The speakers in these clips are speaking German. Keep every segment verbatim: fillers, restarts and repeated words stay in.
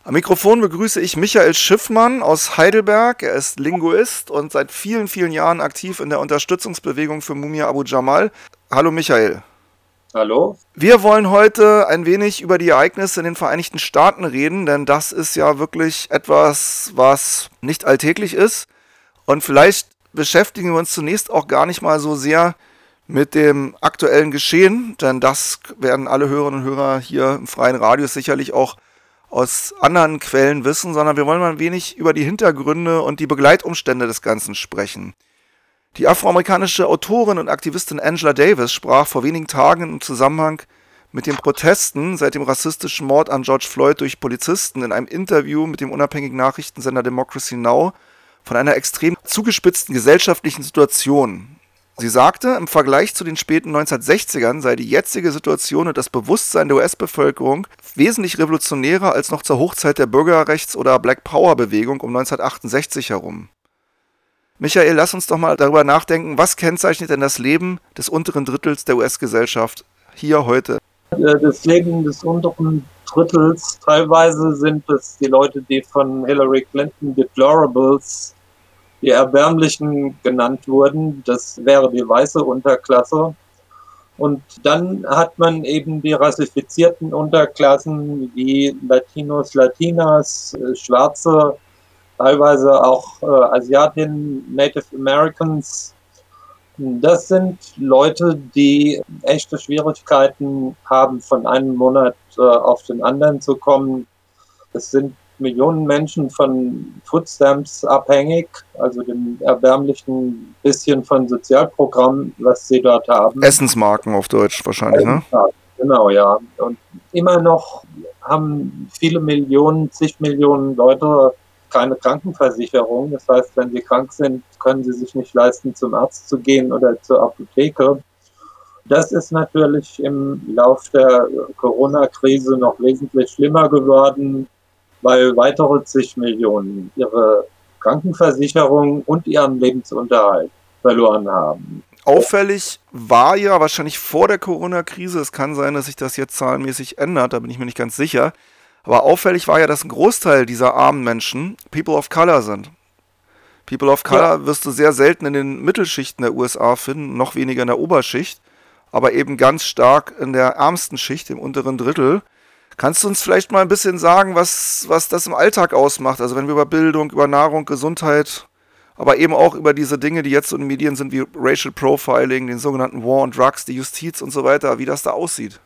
Am Mikrofon begrüße ich Michael Schiffmann aus Heidelberg. Er ist Linguist und seit vielen, vielen Jahren aktiv in der Unterstützungsbewegung für Mumia Abu Jamal. Hallo Michael. Hallo. Wir wollen heute ein wenig über die Ereignisse in den Vereinigten Staaten reden, denn das ist ja wirklich etwas, was nicht alltäglich ist. Und vielleicht beschäftigen wir uns zunächst auch gar nicht mal so sehr mit dem aktuellen Geschehen, denn das werden alle Hörerinnen und Hörer hier im freien Radius sicherlich auch aus anderen Quellen wissen, sondern wir wollen mal ein wenig über die Hintergründe und die Begleitumstände des Ganzen sprechen. Die afroamerikanische Autorin und Aktivistin Angela Davis sprach vor wenigen Tagen im Zusammenhang mit den Protesten seit dem rassistischen Mord an George Floyd durch Polizisten in einem Interview mit dem unabhängigen Nachrichtensender Democracy Now! Von einer extrem zugespitzten gesellschaftlichen Situation. Sie sagte, im Vergleich zu den späten neunzehnhundertsechzigern sei die jetzige Situation und das Bewusstsein der U S-Bevölkerung wesentlich revolutionärer als noch zur Hochzeit der Bürgerrechts- oder Black Power-Bewegung um neunzehnhundertachtundsechzig herum. Michael, lass uns doch mal darüber nachdenken, was kennzeichnet denn das Leben des unteren Drittels der U S-Gesellschaft hier heute? Das Leben des unteren Drittels, teilweise sind es die Leute, die von Hillary Clinton Deplorables, die Erbärmlichen genannt wurden. Das wäre die weiße Unterklasse. Und dann hat man eben die rassifizierten Unterklassen wie Latinos, Latinas, Schwarze, teilweise auch äh, Asiatinnen, Native Americans. Das sind Leute, die echte Schwierigkeiten haben, von einem Monat äh, auf den anderen zu kommen. Es sind Millionen Menschen von Foodstamps abhängig, also dem erbärmlichen bisschen von Sozialprogramm, was sie dort haben. Essensmarken auf Deutsch wahrscheinlich, ne? Genau, ja. Und immer noch haben viele Millionen, zig Millionen Leute keine Krankenversicherung. Das heißt, wenn sie krank sind, können sie sich nicht leisten, zum Arzt zu gehen oder zur Apotheke. Das ist natürlich im Lauf der Corona-Krise noch wesentlich schlimmer geworden, weil weitere zig Millionen ihre Krankenversicherung und ihren Lebensunterhalt verloren haben. Auffällig war ja wahrscheinlich vor der Corona-Krise, es kann sein, dass sich das jetzt zahlenmäßig ändert, da bin ich mir nicht ganz sicher, aber auffällig war ja, dass ein Großteil dieser armen Menschen People of Color sind. People of Color ja. wirst du sehr selten in den Mittelschichten der U S A finden, noch weniger in der Oberschicht, aber eben ganz stark in der ärmsten Schicht, im unteren Drittel. Kannst du uns vielleicht mal ein bisschen sagen, was, was das im Alltag ausmacht? Also wenn wir über Bildung, über Nahrung, Gesundheit, aber eben auch über diese Dinge, die jetzt so in den Medien sind, wie Racial Profiling, den sogenannten War on Drugs, die Justiz und so weiter, wie das da aussieht.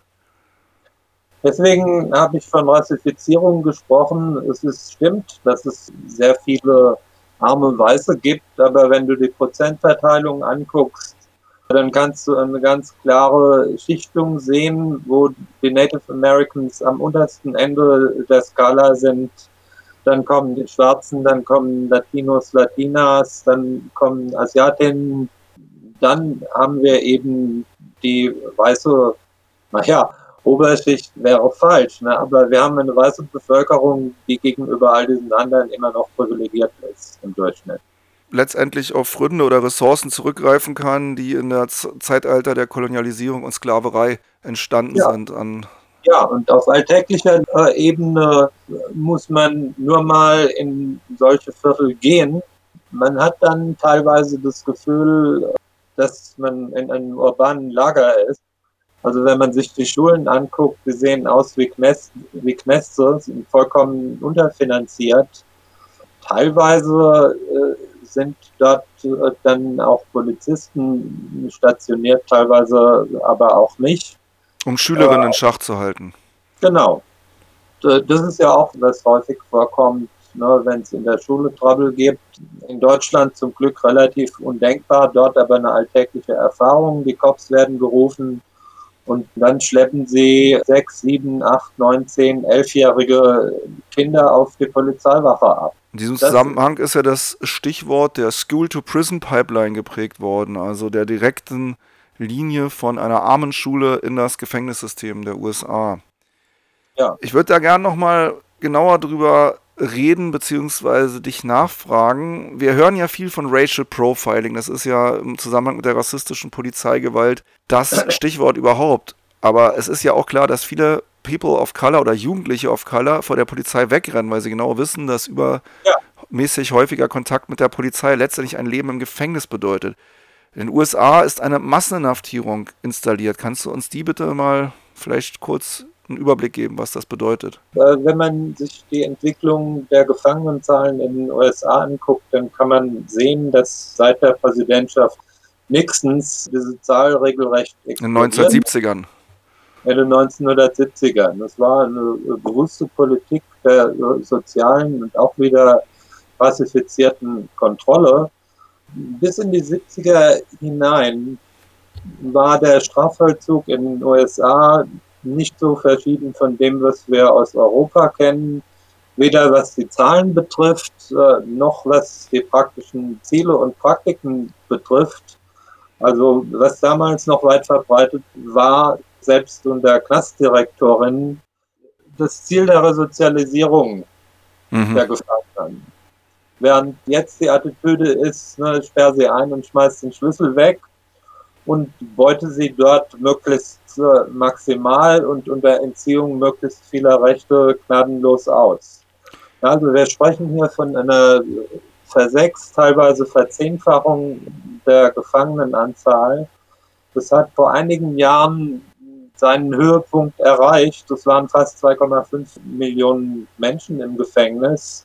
Deswegen habe ich von Rassifizierung gesprochen. Es ist, stimmt, dass es sehr viele arme Weiße gibt, aber wenn du die Prozentverteilung anguckst, dann kannst du eine ganz klare Schichtung sehen, wo die Native Americans am untersten Ende der Skala sind. Dann kommen die Schwarzen, dann kommen Latinos, Latinas, dann kommen Asiatinnen. Dann haben wir eben die weiße, naja, Oberschicht wäre falsch, ne? Aber wir haben eine weiße Bevölkerung, die gegenüber all diesen anderen immer noch privilegiert ist im Durchschnitt. Letztendlich auf Gründe oder Ressourcen zurückgreifen kann, die in der Z- Zeitalter der Kolonialisierung und Sklaverei entstanden ja. sind. An ja, und auf alltäglicher äh, Ebene muss man nur mal in solche Viertel gehen. Man hat dann teilweise das Gefühl, dass man in einem urbanen Lager ist. Also wenn man sich die Schulen anguckt, die sehen aus wie Knäste, wie Knäste, sind vollkommen unterfinanziert. Teilweise äh, sind dort äh, dann auch Polizisten stationiert, teilweise aber auch nicht. Um Schülerinnen äh, in Schach zu halten. Genau. Das ist ja auch, was häufig vorkommt, ne, wenn es in der Schule Trouble gibt. In Deutschland zum Glück relativ undenkbar, dort aber eine alltägliche Erfahrung. Die Cops werden gerufen und dann schleppen sie sechs, sieben, acht, neun, zehn, elfjährige Kinder auf die Polizeiwache ab. In diesem Zusammenhang ist ja das Stichwort der School-to-Prison-Pipeline geprägt worden, also der direkten Linie von einer Armenschule in das Gefängnissystem der U S A. Ja. Ich würde da gerne nochmal genauer drüber reden bzw. dich nachfragen. Wir hören ja viel von Racial Profiling, das ist ja im Zusammenhang mit der rassistischen Polizeigewalt das Stichwort überhaupt. Aber es ist ja auch klar, dass viele People of Color oder Jugendliche of Color vor der Polizei wegrennen, weil sie genau wissen, dass übermäßig häufiger Kontakt mit der Polizei letztendlich ein Leben im Gefängnis bedeutet. In den U S A ist eine Masseninhaftierung installiert. Kannst du uns die bitte mal vielleicht kurz einen Überblick geben, was das bedeutet? Wenn man sich die Entwicklung der Gefangenenzahlen in den U S A anguckt, dann kann man sehen, dass seit der Präsidentschaft Nixons diese Zahl regelrecht explodiert. In den neunzehnhundertsiebzigern. In den neunzehnhundertsiebzigern. Das war eine bewusste Politik der sozialen und auch wieder rassifizierten Kontrolle. Bis in die siebziger hinein war der Strafvollzug in den U S A nicht so verschieden von dem, was wir aus Europa kennen, weder was die Zahlen betrifft, noch was die praktischen Ziele und Praktiken betrifft. Also was damals noch weit verbreitet war, selbst unter Knastdirektorinnen, das Ziel der Resozialisierung mhm. der Gefangenen. Während jetzt die Attitüde ist, ne, sperr sie ein und schmeiß den Schlüssel weg und beute sie dort möglichst äh, maximal und unter Entziehung möglichst vieler Rechte gnadenlos aus. Also wir sprechen hier von einer Versechs-, teilweise Verzehnfachung der Gefangenenanzahl. Das hat vor einigen Jahren seinen Höhepunkt erreicht. Das waren fast zwei Komma fünf Millionen Menschen im Gefängnis.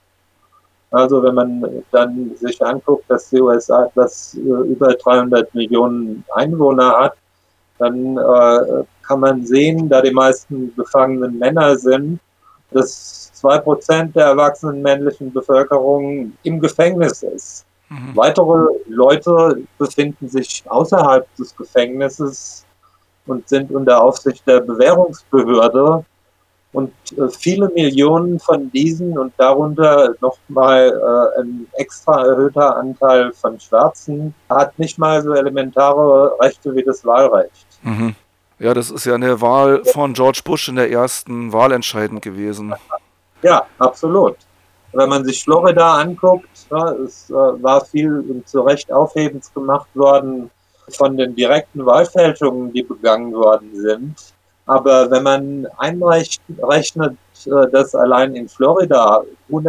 Also wenn man dann sich anguckt, dass die U S A etwas über dreihundert Millionen Einwohner hat, dann äh, kann man sehen, da die meisten Gefangenen Männer sind, dass zwei Prozent der erwachsenen männlichen Bevölkerung im Gefängnis ist. Mhm. Weitere Leute befinden sich außerhalb des Gefängnisses und sind unter Aufsicht der Bewährungsbehörde. Und äh, viele Millionen von diesen und darunter nochmal äh, ein extra erhöhter Anteil von Schwarzen hat nicht mal so elementare Rechte wie das Wahlrecht. Mhm. Ja, das ist ja eine Wahl von George Bush in der ersten Wahl entscheidend gewesen. Ja, absolut. Wenn man sich Florida anguckt, ja, es äh, war viel zu Recht aufhebens gemacht worden von den direkten Wahlfälschungen, die begangen worden sind. Aber wenn man einrechnet, dass allein in Florida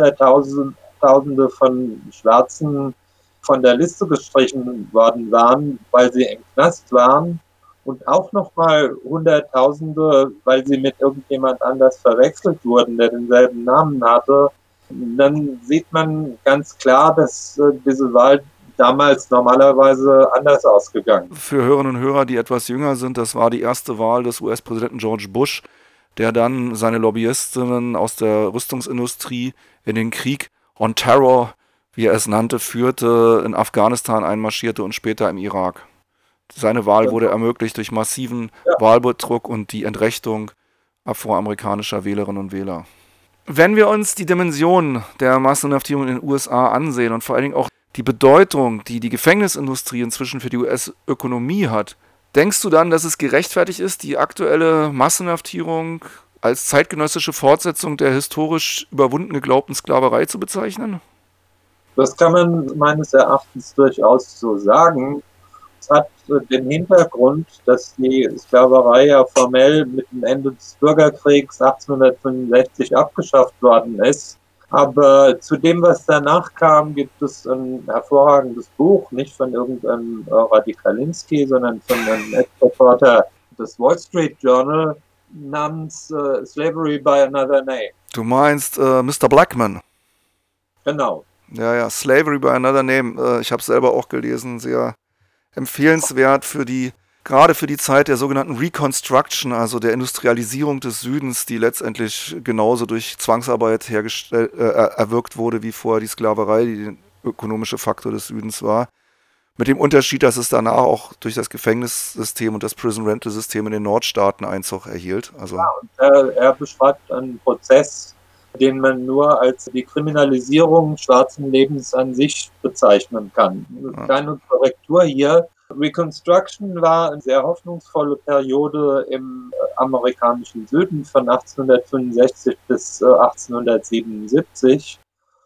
Hunderttausende von Schwarzen von der Liste gestrichen worden waren, weil sie im Knast waren, und auch nochmal Hunderttausende, weil sie mit irgendjemand anders verwechselt wurden, der denselben Namen hatte, dann sieht man ganz klar, dass diese Wahl damals normalerweise anders ausgegangen. Für Hörerinnen und Hörer, die etwas jünger sind, das war die erste Wahl des U S-Präsidenten George Bush, der dann seine Lobbyistinnen aus der Rüstungsindustrie in den Krieg on Terror, wie er es nannte, führte, in Afghanistan einmarschierte und später im Irak. Seine Wahl wurde ermöglicht durch massiven ja. Wahlbetrug und die Entrechtung afroamerikanischer Wählerinnen und Wähler. Wenn wir uns die Dimension der Masseninhaftierung in den U S A ansehen und vor allen Dingen auch die Bedeutung, die die Gefängnisindustrie inzwischen für die U S-Ökonomie hat, denkst du dann, dass es gerechtfertigt ist, die aktuelle Masseninhaftierung als zeitgenössische Fortsetzung der historisch überwunden geglaubten Sklaverei zu bezeichnen? Das kann man meines Erachtens durchaus so sagen. Es hat den Hintergrund, dass die Sklaverei ja formell mit dem Ende des Bürgerkriegs achtzehnhundertfünfundsechzig abgeschafft worden ist. Aber zu dem, was danach kam, gibt es ein hervorragendes Buch, nicht von irgendeinem äh, Radikalinski, sondern von einem Ex-Reporter des Wall Street Journal namens äh, Slavery by Another Name. Du meinst äh, Mister Blackman? Genau. Ja, ja, Slavery by Another Name. Äh, ich habe es selber auch gelesen, sehr empfehlenswert für die, gerade für die Zeit der sogenannten Reconstruction, also der Industrialisierung des Südens, die letztendlich genauso durch Zwangsarbeit hergestellt, äh, erwirkt wurde wie vorher die Sklaverei, die der ökonomische Faktor des Südens war. Mit dem Unterschied, dass es danach auch durch das Gefängnissystem und das Prison Rental System in den Nordstaaten Einzug erhielt. Also ja, und er, er beschreibt einen Prozess, den man nur als die Kriminalisierung schwarzen Lebens an sich bezeichnen kann. Eine kleine Korrektur hier. Reconstruction war eine sehr hoffnungsvolle Periode im amerikanischen Süden von achtzehnhundertfünfundsechzig bis achtzehnhundertsiebenundsiebzig,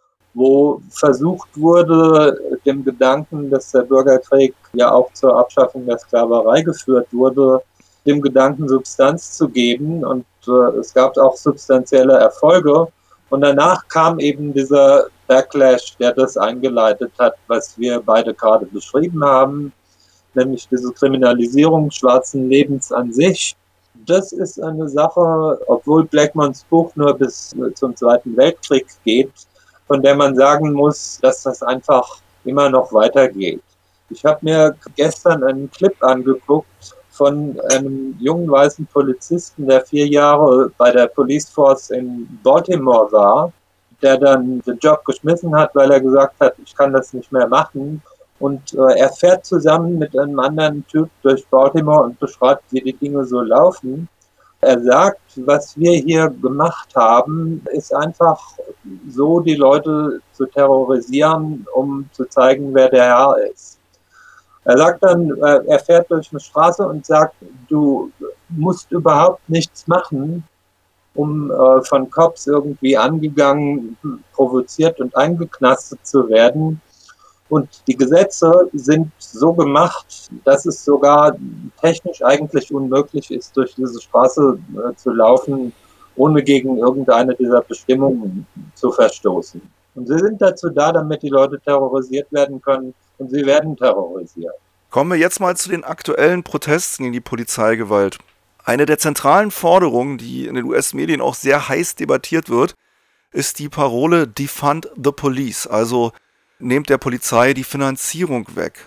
wo versucht wurde, dem Gedanken, dass der Bürgerkrieg ja auch zur Abschaffung der Sklaverei geführt wurde, dem Gedanken Substanz zu geben. Und äh, es gab auch substanzielle Erfolge. Und danach kam eben dieser Backlash, der das eingeleitet hat, was wir beide gerade beschrieben haben, nämlich diese Kriminalisierung schwarzen Lebens an sich. Das ist eine Sache, obwohl Blackmons Buch nur bis zum Zweiten Weltkrieg geht, von der man sagen muss, dass das einfach immer noch weitergeht. Ich habe mir gestern einen Clip angeguckt von einem jungen weißen Polizisten, der vier Jahre bei der Police Force in Baltimore war, der dann den Job geschmissen hat, weil er gesagt hat, ich kann das nicht mehr machen. Und äh, er fährt zusammen mit einem anderen Typ durch Baltimore und beschreibt, wie die Dinge so laufen. Er sagt, was wir hier gemacht haben, ist einfach so, die Leute zu terrorisieren, um zu zeigen, wer der Herr ist. Er sagt dann, äh, er fährt durch eine Straße und sagt, du musst überhaupt nichts machen, um äh, von Cops irgendwie angegangen, provoziert und eingeknastet zu werden. Und die Gesetze sind so gemacht, dass es sogar technisch eigentlich unmöglich ist, durch diese Straße äh, zu laufen, ohne gegen irgendeine dieser Bestimmungen zu verstoßen. Und sie sind dazu da, damit die Leute terrorisiert werden können, und sie werden terrorisiert. Kommen wir jetzt mal zu den aktuellen Protesten gegen die Polizeigewalt. Eine der zentralen Forderungen, die in den U S-Medien auch sehr heiß debattiert wird, ist die Parole Defund the Police, also nehmt der Polizei die Finanzierung weg.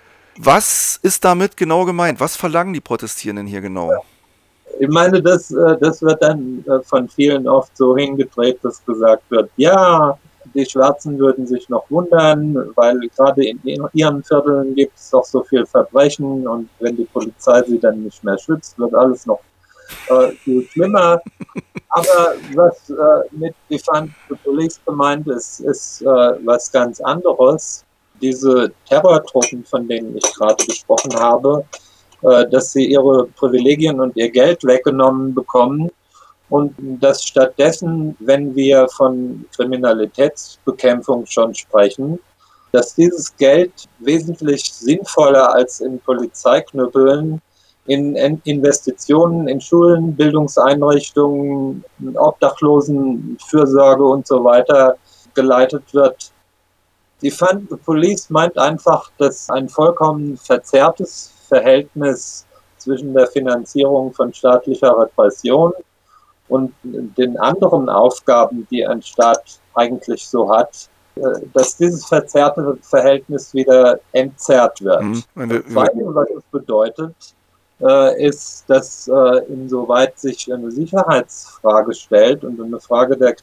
Was ist damit genau gemeint? Was verlangen die Protestierenden hier genau? Ich meine, das, das wird dann von vielen oft so hingedreht, dass gesagt wird, ja, die Schwarzen würden sich noch wundern, weil gerade in ihren Vierteln gibt es doch so viel Verbrechen, und wenn die Polizei sie dann nicht mehr schützt, wird alles noch äh, viel schlimmer. Aber was äh, mit Defund the Police gemeint ist, ist äh, was ganz anderes. Diese Terrortruppen, von denen ich gerade gesprochen habe, äh, dass sie ihre Privilegien und ihr Geld weggenommen bekommen, und dass stattdessen, wenn wir von Kriminalitätsbekämpfung schon sprechen, dass dieses Geld wesentlich sinnvoller als in Polizeiknüppeln in Investitionen in Schulen, Bildungseinrichtungen, Obdachlosenfürsorge und so weiter geleitet wird. Defund the Police meint einfach, dass ein vollkommen verzerrtes Verhältnis zwischen der Finanzierung von staatlicher Repression und den anderen Aufgaben, die ein Staat eigentlich so hat, dass dieses verzerrte Verhältnis wieder entzerrt wird. Mhm. Das Zweite, was es bedeutet, ist, dass insoweit sich eine Sicherheitsfrage stellt und eine Frage der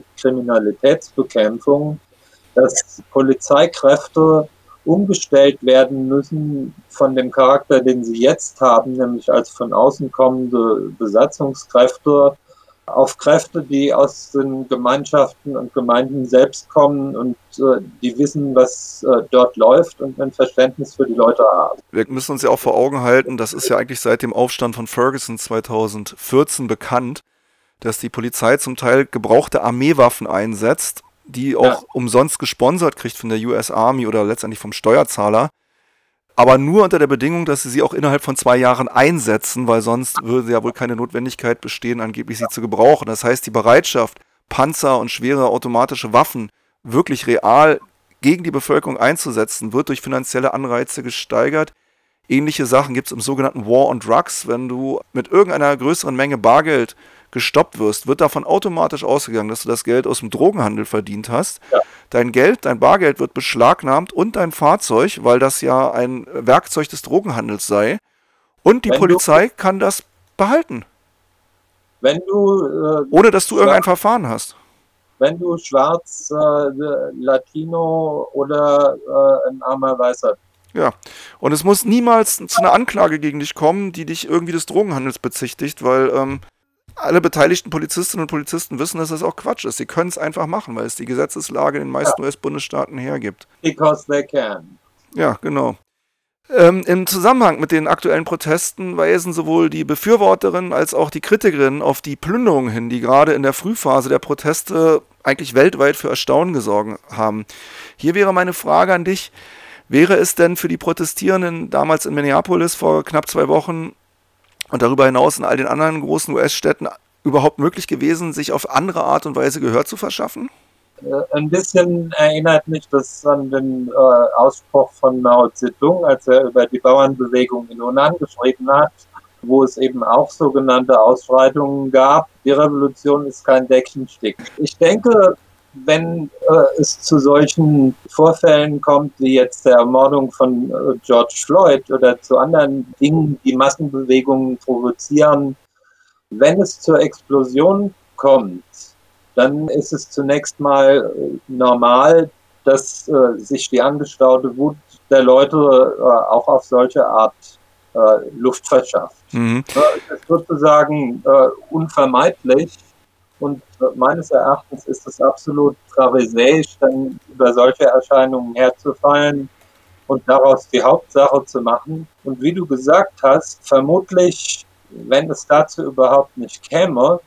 Kriminalitätsbekämpfung, dass Polizeikräfte umgestellt werden müssen von dem Charakter, den sie jetzt haben, nämlich als von außen kommende Besatzungskräfte, auf Kräfte, die aus den Gemeinschaften und Gemeinden selbst kommen und äh, die wissen, was äh, dort läuft und ein Verständnis für die Leute haben. Wir müssen uns ja auch vor Augen halten, das ist ja eigentlich seit dem Aufstand von Ferguson zweitausendvierzehn bekannt, dass die Polizei zum Teil gebrauchte Armeewaffen einsetzt, die auch ja. umsonst gesponsert kriegt von der U S Army oder letztendlich vom Steuerzahler, aber nur unter der Bedingung, dass sie sie auch innerhalb von zwei Jahren einsetzen, weil sonst würde ja wohl keine Notwendigkeit bestehen, angeblich sie zu gebrauchen. Das heißt, die Bereitschaft, Panzer und schwere automatische Waffen wirklich real gegen die Bevölkerung einzusetzen, wird durch finanzielle Anreize gesteigert. Ähnliche Sachen gibt es im sogenannten War on Drugs. Wenn du mit irgendeiner größeren Menge Bargeld gestoppt wirst, wird davon automatisch ausgegangen, dass du das Geld aus dem Drogenhandel verdient hast. Ja. Dein Geld, dein Bargeld wird beschlagnahmt und dein Fahrzeug, weil das ja ein Werkzeug des Drogenhandels sei. Und die wenn Polizei du, kann das behalten. Wenn du... Äh, ohne, dass du irgendein Verfahren hast. Wenn du schwarz, äh, Latino oder äh, ein armer Weißer. Ja, und es muss niemals zu einer Anklage gegen dich kommen, die dich irgendwie des Drogenhandels bezichtigt, weil ähm, alle beteiligten Polizistinnen und Polizisten wissen, dass das auch Quatsch ist. Sie können es einfach machen, weil es die Gesetzeslage in den meisten ja. U S-Bundesstaaten hergibt. Because they can. Ja, genau. Ähm, Im Zusammenhang mit den aktuellen Protesten weisen sowohl die Befürworterinnen als auch die Kritikerinnen auf die Plünderungen hin, die gerade in der Frühphase der Proteste eigentlich weltweit für Erstaunen gesorgt haben. Hier wäre meine Frage an dich: Wäre es denn für die Protestierenden damals in Minneapolis vor knapp zwei Wochen und darüber hinaus in all den anderen großen U S-Städten überhaupt möglich gewesen, sich auf andere Art und Weise Gehör zu verschaffen? Ein bisschen erinnert mich das an den äh, Ausspruch von Mao Zedong, als er über die Bauernbewegung in Hunan geschrieben hat, wo es eben auch sogenannte Ausschreitungen gab. Die Revolution ist kein Deckchenstick. Ich denke, wenn äh, es zu solchen Vorfällen kommt, wie jetzt der Ermordung von äh, George Floyd oder zu anderen Dingen, die Massenbewegungen provozieren, wenn es zur Explosion kommt, dann ist es zunächst mal äh, normal, dass äh, sich die angestaute Wut der Leute äh, auch auf solche Art äh, Luft verschafft. Mhm. Das ist sozusagen äh, unvermeidlich und äh, meines Erachtens ist es absolut pharisäisch, dann über solche Erscheinungen herzufallen und daraus die Hauptsache zu machen. Und wie du gesagt hast, vermutlich, wenn es dazu überhaupt nicht käme,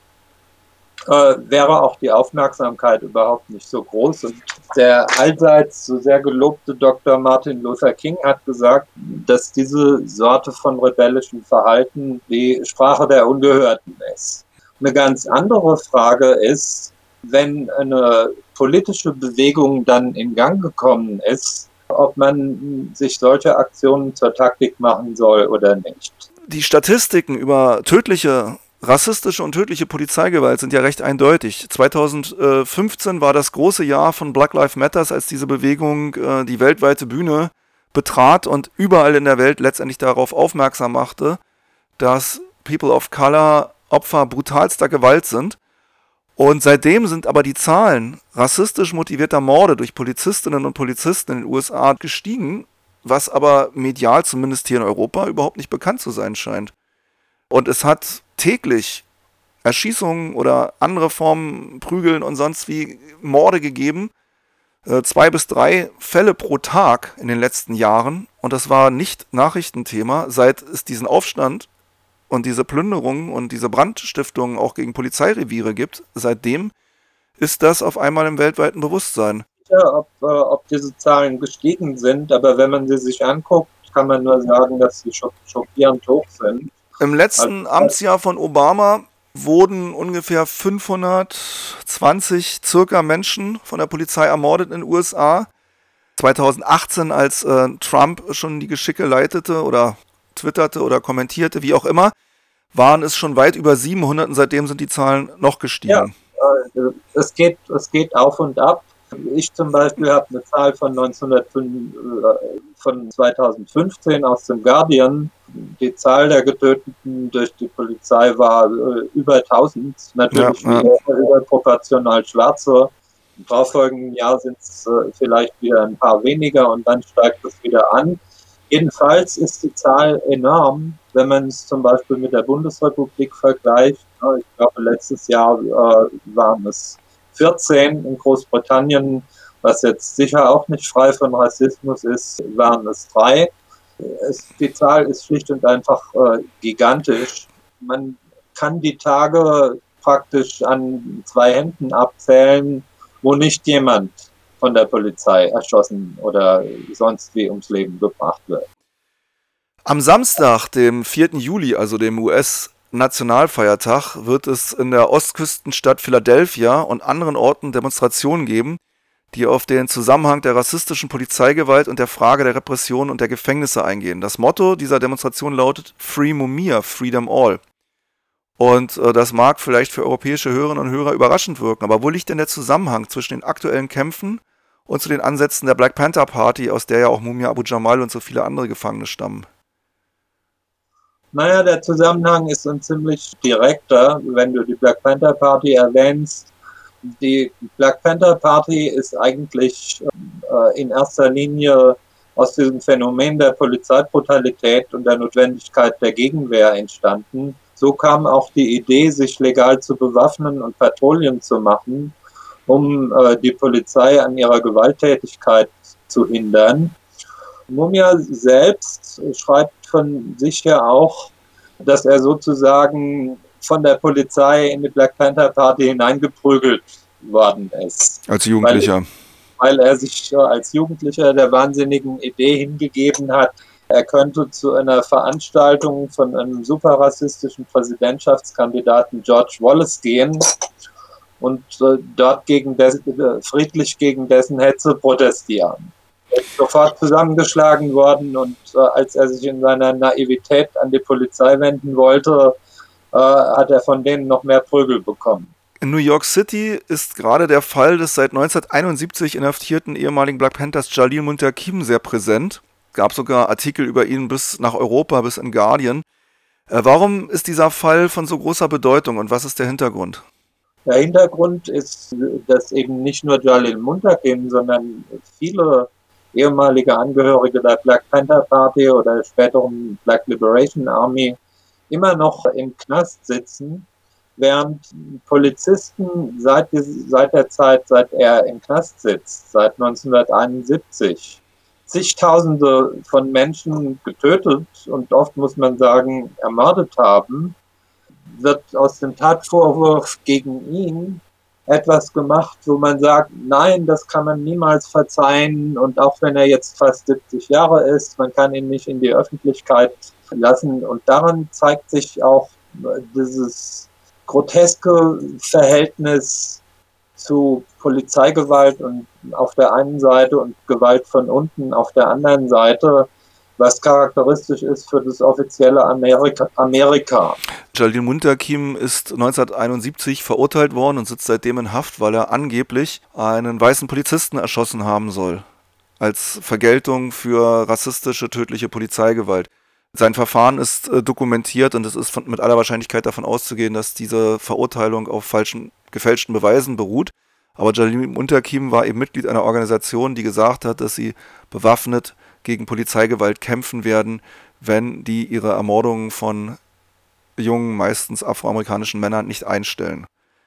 Äh, wäre auch die Aufmerksamkeit überhaupt nicht so groß. Und der allseits so sehr gelobte Doktor Martin Luther King hat gesagt, dass diese Sorte von rebellischem Verhalten die Sprache der Ungehörten ist. Eine ganz andere Frage ist, wenn eine politische Bewegung dann in Gang gekommen ist, ob man sich solche Aktionen zur Taktik machen soll oder nicht. Die Statistiken über tödliche Rassistische und tödliche Polizeigewalt sind ja recht eindeutig. zweitausendfünfzehn war das große Jahr von Black Lives Matter, als diese Bewegung äh, die weltweite Bühne betrat und überall in der Welt letztendlich darauf aufmerksam machte, dass People of Color Opfer brutalster Gewalt sind. Und seitdem sind aber die Zahlen rassistisch motivierter Morde durch Polizistinnen und Polizisten in den U S A gestiegen, was aber medial, zumindest hier in Europa, überhaupt nicht bekannt zu sein scheint. Und es hat täglich Erschießungen oder andere Formen, Prügeln und sonst wie Morde gegeben. Äh, zwei bis drei Fälle pro Tag in den letzten Jahren. Und das war nicht Nachrichtenthema, seit es diesen Aufstand und diese Plünderungen und diese Brandstiftungen auch gegen Polizeireviere gibt. Seitdem ist das auf einmal im weltweiten Bewusstsein. Ja, ob, äh, ob diese Zahlen gestiegen sind, aber wenn man sie sich anguckt, kann man nur sagen, dass sie schock- schockierend hoch sind. Im letzten also, Amtsjahr von Obama wurden ungefähr fünfhundertzwanzig circa Menschen von der Polizei ermordet in den U S A. zweitausendachtzehn, als äh, Trump schon die Geschicke leitete oder twitterte oder kommentierte, wie auch immer, waren es schon weit über siebenhundert und seitdem sind die Zahlen noch gestiegen. Ja, äh, es geht, es geht auf und ab. Ich zum Beispiel habe eine Zahl von, neunzehnhundertfünf, äh, von zweitausendfünfzehn aus dem Guardian. Die Zahl der Getöteten durch die Polizei war äh, über tausend, natürlich ja, ja. überproportional Schwarze. Im darauffolgenden Jahr sind es äh, vielleicht wieder ein paar weniger und dann steigt es wieder an. Jedenfalls ist die Zahl enorm, wenn man es zum Beispiel mit der Bundesrepublik vergleicht. Ich glaube, letztes Jahr äh, waren es vierzehn, in Großbritannien, was jetzt sicher auch nicht frei von Rassismus ist, waren es drei. Es, die Zahl ist schlicht und einfach äh, gigantisch. Man kann die Tage praktisch an zwei Händen abzählen, wo nicht jemand von der Polizei erschossen oder sonst wie ums Leben gebracht wird. Am Samstag, dem vierten Juli, also dem U S-Nationalfeiertag, wird es in der Ostküstenstadt Philadelphia und anderen Orten Demonstrationen geben, die auf den Zusammenhang der rassistischen Polizeigewalt und der Frage der Repression und der Gefängnisse eingehen. Das Motto dieser Demonstration lautet Free Mumia, Freedom All. Und äh, das mag vielleicht für europäische Hörerinnen und Hörer überraschend wirken, aber wo liegt denn der Zusammenhang zwischen den aktuellen Kämpfen und zu den Ansätzen der Black Panther Party, aus der ja auch Mumia Abu Jamal und so viele andere Gefangene stammen? Naja, der Zusammenhang ist ein ziemlich direkter, wenn du die Black Panther Party erwähnst. Die Black Panther Party ist eigentlich äh, in erster Linie aus diesem Phänomen der Polizeibrutalität und der Notwendigkeit der Gegenwehr entstanden. So kam auch die Idee, sich legal zu bewaffnen und Patrouillen zu machen, um äh, die Polizei an ihrer Gewalttätigkeit zu hindern. Mumia selbst schreibt von sich ja auch, dass er sozusagen von der Polizei in die Black Panther Party hineingeprügelt worden ist. Als Jugendlicher. Weil, weil er sich als Jugendlicher der wahnsinnigen Idee hingegeben hat, er könnte zu einer Veranstaltung von einem superrassistischen Präsidentschaftskandidaten George Wallace gehen und äh, dort gegen des, äh, friedlich gegen dessen Hetze protestieren. Er ist sofort zusammengeschlagen worden und äh, als er sich in seiner Naivität an die Polizei wenden wollte, äh, hat er von denen noch mehr Prügel bekommen. In New York City ist gerade der Fall des seit neunzehnhunderteinundsiebzig inhaftierten ehemaligen Black Panthers Jalil Muntaqim sehr präsent. Es gab sogar Artikel über ihn bis nach Europa, bis in Guardian. Äh, warum ist dieser Fall von so großer Bedeutung und was ist der Hintergrund? Der Hintergrund ist, dass eben nicht nur Jalil Muntaqim, sondern viele ehemalige Angehörige der Black Panther Party oder der späteren Black Liberation Army immer noch im Knast sitzen, während Polizisten seit, seit der Zeit, seit er im Knast sitzt, seit neunzehnhunderteinundsiebzig, zigtausende von Menschen getötet und oft, muss man sagen, ermordet haben, wird aus dem Tatvorwurf gegen ihn etwas gemacht, wo man sagt, nein, das kann man niemals verzeihen und auch wenn er jetzt fast siebzig Jahre ist, man kann ihn nicht in die Öffentlichkeit lassen und daran zeigt sich auch dieses groteske Verhältnis zu Polizeigewalt und auf der einen Seite und Gewalt von unten auf der anderen Seite, was charakteristisch ist für das offizielle Amerika. Amerika. Jalil Muntaqim ist neunzehnhunderteinundsiebzig verurteilt worden und sitzt seitdem in Haft, weil er angeblich einen weißen Polizisten erschossen haben soll, als Vergeltung für rassistische, tödliche Polizeigewalt. Sein Verfahren ist äh, dokumentiert und es ist von, mit aller Wahrscheinlichkeit davon auszugehen, dass diese Verurteilung auf falschen, gefälschten Beweisen beruht. Aber Jalil Muntaqim war eben Mitglied einer Organisation, die gesagt hat, dass sie bewaffnet gegen Polizeigewalt kämpfen werden, wenn die ihre Ermordungen von jungen, meistens afroamerikanischen Männern nicht einstellen.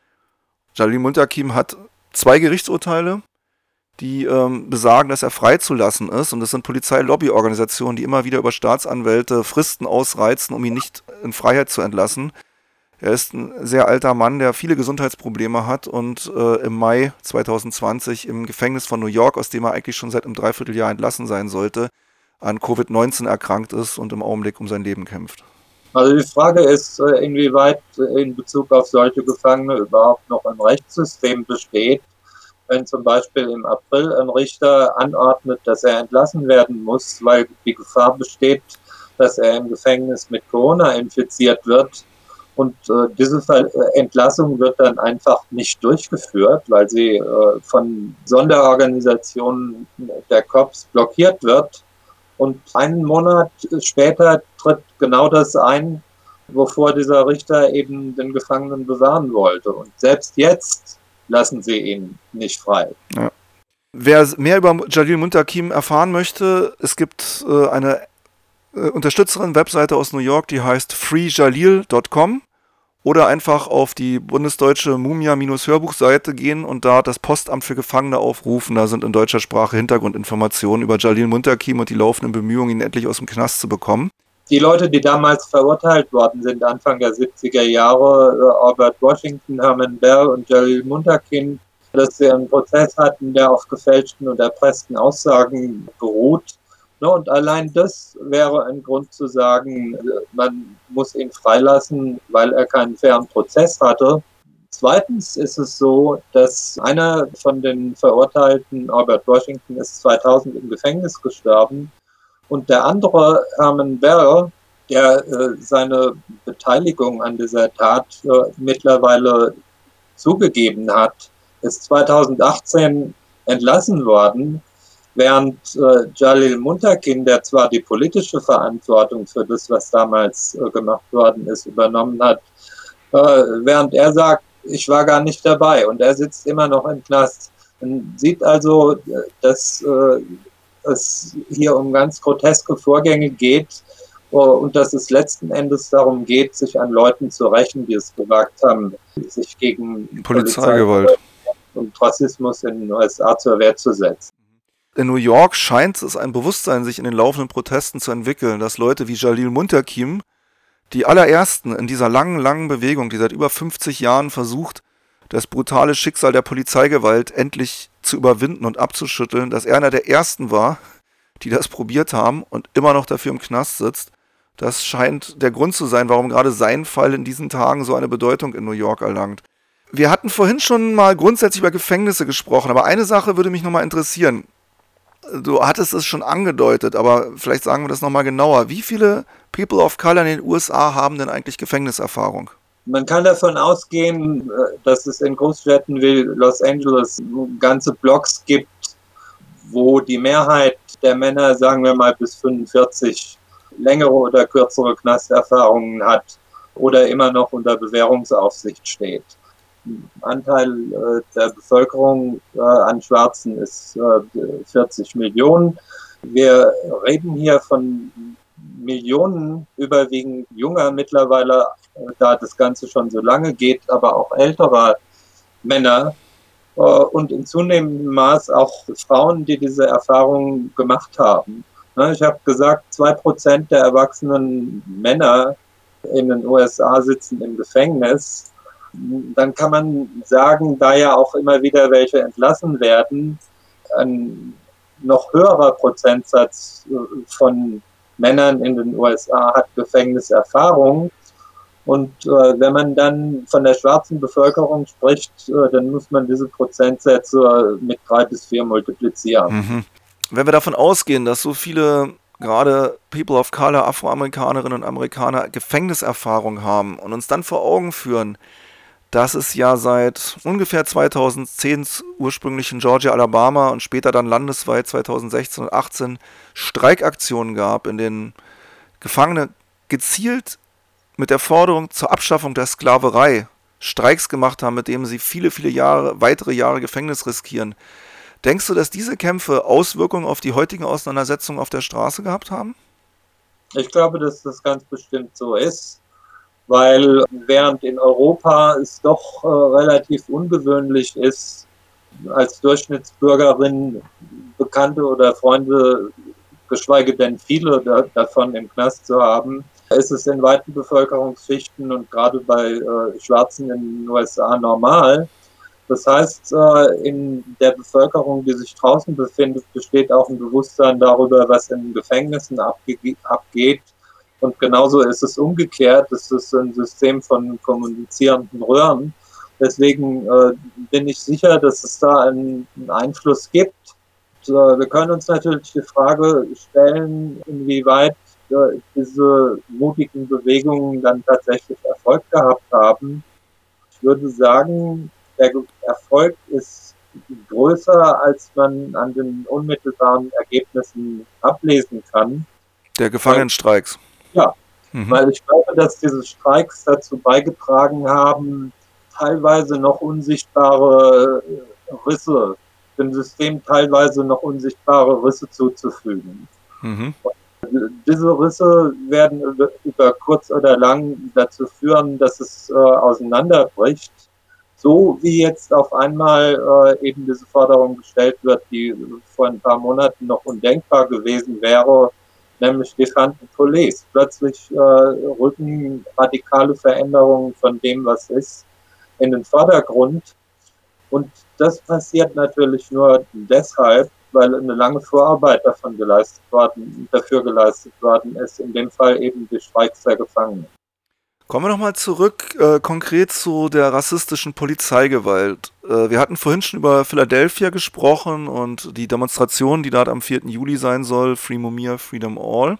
Jalil Muntaqim hat zwei Gerichtsurteile, die ähm, besagen, dass er freizulassen ist. Und das sind Polizeilobbyorganisationen, die immer wieder über Staatsanwälte Fristen ausreizen, um ihn nicht in Freiheit zu entlassen. Er ist ein sehr alter Mann, der viele Gesundheitsprobleme hat und äh, im Mai zweitausendzwanzig im Gefängnis von New York, aus dem er eigentlich schon seit einem Dreivierteljahr entlassen sein sollte, an Covid neunzehn erkrankt ist und im Augenblick um sein Leben kämpft. Also die Frage ist, inwieweit in Bezug auf solche Gefangene überhaupt noch ein Rechtssystem besteht. Wenn zum Beispiel im April ein Richter anordnet, dass er entlassen werden muss, weil die Gefahr besteht, dass er im Gefängnis mit Corona infiziert wird. Und äh, diese Ver Entlassung wird dann einfach nicht durchgeführt, weil sie äh, von Sonderorganisationen der Cops blockiert wird. Und einen Monat später tritt genau das ein, wovor dieser Richter eben den Gefangenen bewahren wollte. Und selbst jetzt lassen sie ihn nicht frei. Ja. Wer mehr über Jalil Muntaqim erfahren möchte, es gibt äh, eine äh, Unterstützerin-Webseite aus New York, die heißt free jalil dot com oder einfach auf die bundesdeutsche Mumia-Hörbuchseite gehen und da das Postamt für Gefangene aufrufen. Da sind in deutscher Sprache Hintergrundinformationen über Jalil Muntaqim und die laufenden Bemühungen, ihn endlich aus dem Knast zu bekommen. Die Leute, die damals verurteilt worden sind, Anfang der siebziger Jahre, Albert Washington, Herman Bell und Jalil Muntaqim, dass sie einen Prozess hatten, der auf gefälschten und erpressten Aussagen beruht. Und allein das wäre ein Grund zu sagen, man muss ihn freilassen, weil er keinen fairen Prozess hatte. Zweitens ist es so, dass einer von den Verurteilten, Albert Washington, ist zweitausend im Gefängnis gestorben. Und der andere, Herman Bell, der äh, seine Beteiligung an dieser Tat äh, mittlerweile zugegeben hat, ist zweitausendachtzehn entlassen worden, während äh, Jalil Muntaqim, der zwar die politische Verantwortung für das, was damals äh, gemacht worden ist, übernommen hat, äh, während er sagt, ich war gar nicht dabei und er sitzt immer noch im Knast. Man sieht also, dass äh, es hier um ganz groteske Vorgänge geht uh, und dass es letzten Endes darum geht, sich an Leuten zu rächen, die es gewagt haben, sich gegen Polizeigewalt Polizei und Rassismus in den U S A zur Wehr zu setzen. In New York scheint es ein Bewusstsein sich in den laufenden Protesten zu entwickeln, dass Leute wie Jalil Muntaqim, die allerersten in dieser langen, langen Bewegung, die seit über fünfzig Jahren versucht, das brutale Schicksal der Polizeigewalt endlich zu überwinden und abzuschütteln, dass er einer der ersten war, die das probiert haben und immer noch dafür im Knast sitzt. Das scheint der Grund zu sein, warum gerade sein Fall in diesen Tagen so eine Bedeutung in New York erlangt. Wir hatten vorhin schon mal grundsätzlich über Gefängnisse gesprochen, aber eine Sache würde mich nochmal interessieren. Du hattest es schon angedeutet, aber vielleicht sagen wir das nochmal genauer. Wie viele People of Color in den U S A haben denn eigentlich Gefängniserfahrung? Man kann davon ausgehen, dass es in Großstädten wie Los Angeles ganze Blocks gibt, wo die Mehrheit der Männer, sagen wir mal bis fünfundvierzig, längere oder kürzere Knasterfahrungen hat oder immer noch unter Bewährungsaufsicht steht. Der Anteil äh, der Bevölkerung äh, an Schwarzen ist äh, vierzig Millionen. Wir reden hier von Millionen, überwiegend junger mittlerweile, äh, da das Ganze schon so lange geht, aber auch älterer Männer äh, und in zunehmendem Maß auch Frauen, die diese Erfahrungen gemacht haben. Ich habe gesagt, zwei Prozent der erwachsenen Männer in den U S A sitzen im Gefängnis. Dann kann man sagen, da ja auch immer wieder welche entlassen werden, ein noch höherer Prozentsatz von Männern in den U S A hat Gefängniserfahrung. Und äh, wenn man dann von der schwarzen Bevölkerung spricht, äh, dann muss man diese Prozentsätze mit drei bis vier multiplizieren. Mhm. Wenn wir davon ausgehen, dass so viele gerade People of Color, Afroamerikanerinnen und Amerikaner Gefängniserfahrung haben und uns dann vor Augen führen, dass es ja seit ungefähr zweitausendzehn ursprünglich in Georgia, Alabama und später dann landesweit zweitausendsechzehn und achtzehn Streikaktionen gab, in denen Gefangene gezielt mit der Forderung zur Abschaffung der Sklaverei Streiks gemacht haben, mit denen sie viele, viele Jahre, weitere Jahre Gefängnis riskieren. Denkst du, dass diese Kämpfe Auswirkungen auf die heutigen Auseinandersetzungen auf der Straße gehabt haben? Ich glaube, dass das ganz bestimmt so ist, weil während in Europa es doch äh, relativ ungewöhnlich ist, als Durchschnittsbürgerin Bekannte oder Freunde, geschweige denn viele da, davon im Knast zu haben, ist es in weiten Bevölkerungsschichten und gerade bei äh, Schwarzen in den U S A normal. Das heißt, in der Bevölkerung, die sich draußen befindet, besteht auch ein Bewusstsein darüber, was in Gefängnissen abgeht. Und genauso ist es umgekehrt. Es ist ein System von kommunizierenden Röhren. Deswegen bin ich sicher, dass es da einen Einfluss gibt. Wir können uns natürlich die Frage stellen, inwieweit diese mutigen Bewegungen dann tatsächlich Erfolg gehabt haben. Ich würde sagen, der Erfolg ist größer, als man an den unmittelbaren Ergebnissen ablesen kann. Der Gefangenenstreiks. Ja, mhm. Weil ich glaube, dass diese Streiks dazu beigetragen haben, teilweise noch unsichtbare Risse, dem System teilweise noch unsichtbare Risse zuzufügen. Mhm. Diese Risse werden über, über kurz oder lang dazu führen, dass es äh, auseinanderbricht. So wie jetzt auf einmal äh, eben diese Forderung gestellt wird, die vor ein paar Monaten noch undenkbar gewesen wäre, nämlich Defund the Police. Plötzlich äh, rücken radikale Veränderungen von dem, was ist, in den Vordergrund. Und das passiert natürlich nur deshalb, weil eine lange Vorarbeit davon geleistet worden, dafür geleistet worden ist, in dem Fall eben die Streiks der Gefangenen. Kommen wir nochmal zurück, äh, konkret zu der rassistischen Polizeigewalt. Äh, wir hatten vorhin schon über Philadelphia gesprochen und die Demonstration, die dort am vierten Juli sein soll, Free Mumia, Freedom All.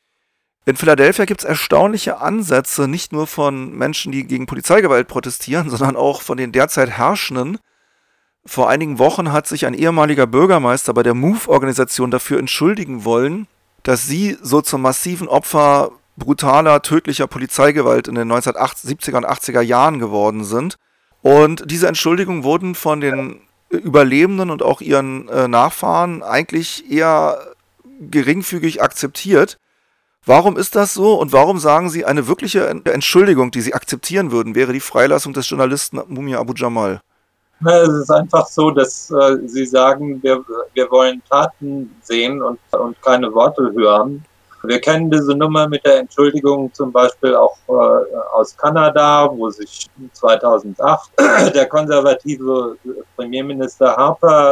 In Philadelphia gibt es erstaunliche Ansätze, nicht nur von Menschen, die gegen Polizeigewalt protestieren, sondern auch von den derzeit Herrschenden. Vor einigen Wochen hat sich ein ehemaliger Bürgermeister bei der MOVE-Organisation dafür entschuldigen wollen, dass sie so zum massiven Opfer brutaler, tödlicher Polizeigewalt in den neunzehnhundertsiebziger und achtziger Jahren geworden sind. Und diese Entschuldigungen wurden von den Überlebenden und auch ihren äh, Nachfahren eigentlich eher geringfügig akzeptiert. Warum ist das so und warum sagen Sie, eine wirkliche Entschuldigung, die Sie akzeptieren würden, wäre die Freilassung des Journalisten Mumia Abu Jamal? Es ist einfach so, dass äh, Sie sagen, wir, wir wollen Taten sehen und, und keine Worte hören. Wir kennen diese Nummer mit der Entschuldigung zum Beispiel auch äh, aus Kanada, wo sich zweitausendacht der konservative Premierminister Harper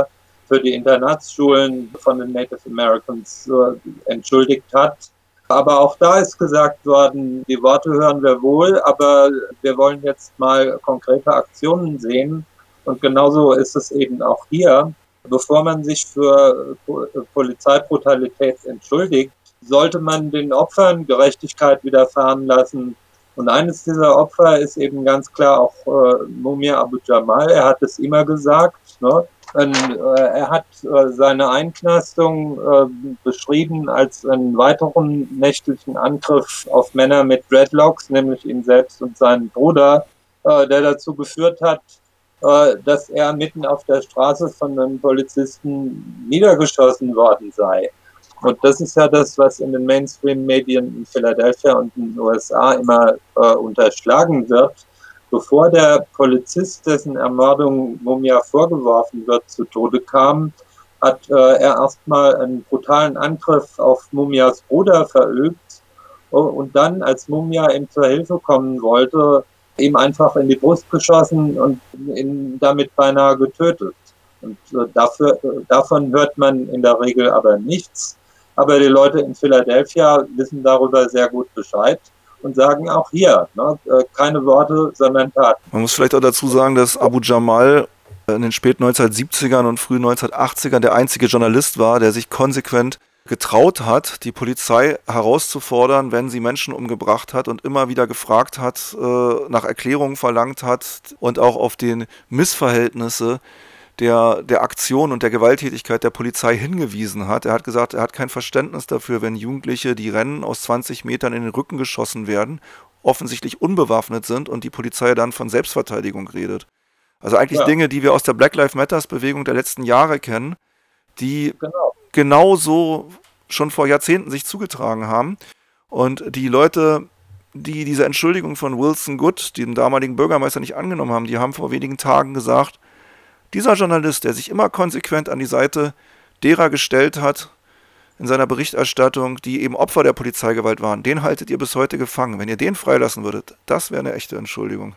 für die Internatsschulen von den Native Americans äh, entschuldigt hat. Aber auch da ist gesagt worden, die Worte hören wir wohl, aber wir wollen jetzt mal konkrete Aktionen sehen. Und genauso ist es eben auch hier. Bevor man sich für Polizeibrutalität entschuldigt, sollte man den Opfern Gerechtigkeit widerfahren lassen. Und eines dieser Opfer ist eben ganz klar auch äh, Mumia Abu Jamal. Er hat es immer gesagt. Ne? Und, äh, er hat äh, seine Einknastung äh, beschrieben als einen weiteren nächtlichen Angriff auf Männer mit Dreadlocks, nämlich ihn selbst und seinen Bruder, äh, der dazu geführt hat, äh, dass er mitten auf der Straße von einem Polizisten niedergeschossen worden sei. Und das ist ja das, was in den Mainstream-Medien in Philadelphia und in den U S A immer äh, unterschlagen wird. Bevor der Polizist, dessen Ermordung Mumia vorgeworfen wird, zu Tode kam, hat äh, er erstmal einen brutalen Angriff auf Mumias Bruder verübt und dann, als Mumia ihm zur Hilfe kommen wollte, ihm einfach in die Brust geschossen und ihn damit beinahe getötet. Und äh, dafür, äh, davon hört man in der Regel aber nichts. Aber die Leute in Philadelphia wissen darüber sehr gut Bescheid und sagen auch hier, ne, keine Worte, sondern Taten. Man muss vielleicht auch dazu sagen, dass Abu Jamal in den späten neunzehnhundertsiebzigern und frühen neunzehnhundertachtzigern der einzige Journalist war, der sich konsequent getraut hat, die Polizei herauszufordern, wenn sie Menschen umgebracht hat und immer wieder gefragt hat, nach Erklärungen verlangt hat und auch auf den Missverhältnisse der, der Aktion und der Gewalttätigkeit der Polizei hingewiesen hat. Er hat gesagt, er hat kein Verständnis dafür, wenn Jugendliche, die rennen, aus zwanzig Metern in den Rücken geschossen werden, offensichtlich unbewaffnet sind und die Polizei dann von Selbstverteidigung redet. Also eigentlich ja. Dinge, die wir aus der Black Lives Matters-Bewegung der letzten Jahre kennen, die genau. genauso schon vor Jahrzehnten sich zugetragen haben. Und die Leute, die diese Entschuldigung von Wilson Goode, dem damaligen Bürgermeister, nicht angenommen haben, die haben vor wenigen Tagen gesagt, dieser Journalist, der sich immer konsequent an die Seite derer gestellt hat, in seiner Berichterstattung, die eben Opfer der Polizeigewalt waren, den haltet ihr bis heute gefangen. Wenn ihr den freilassen würdet, das wäre eine echte Entschuldigung.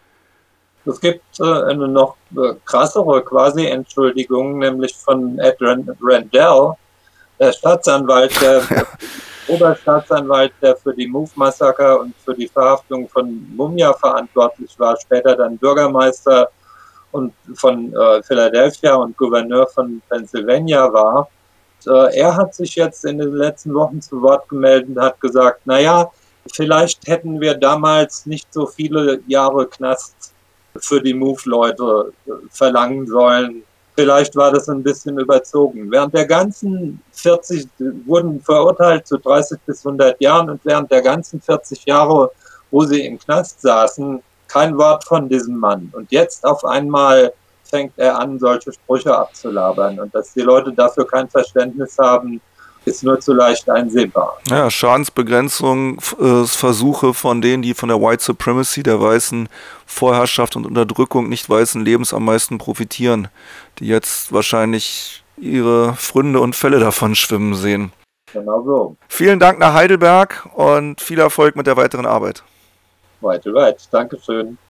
Es gibt äh, eine noch äh, krassere Quasi-Entschuldigung, nämlich von Ed Rendell, der Staatsanwalt, der, der Oberstaatsanwalt, der für die Move-Massaker und für die Verhaftung von Mumia verantwortlich war, später dann Bürgermeister und von äh, Philadelphia und Gouverneur von Pennsylvania war. Und, äh, er hat sich jetzt in den letzten Wochen zu Wort gemeldet und hat gesagt, naja, vielleicht hätten wir damals nicht so viele Jahre Knast für die Move-Leute äh, verlangen sollen. Vielleicht war das ein bisschen überzogen. Während der ganzen vierzig, wurden verurteilt zu dreißig bis hundert Jahren und während der ganzen vierzig Jahre, wo sie im Knast saßen, kein Wort von diesem Mann. Und jetzt auf einmal fängt er an, solche Sprüche abzulabern. Und dass die Leute dafür kein Verständnis haben, ist nur zu leicht einsehbar. Ja, Schadensbegrenzung, äh, Versuche von denen, die von der White Supremacy, der weißen Vorherrschaft und Unterdrückung nicht weißen Lebens am meisten profitieren, die jetzt wahrscheinlich ihre Fründe und Fälle davon schwimmen sehen. Genau so. Vielen Dank nach Heidelberg und viel Erfolg mit der weiteren Arbeit. Weit, weit. Dankeschön.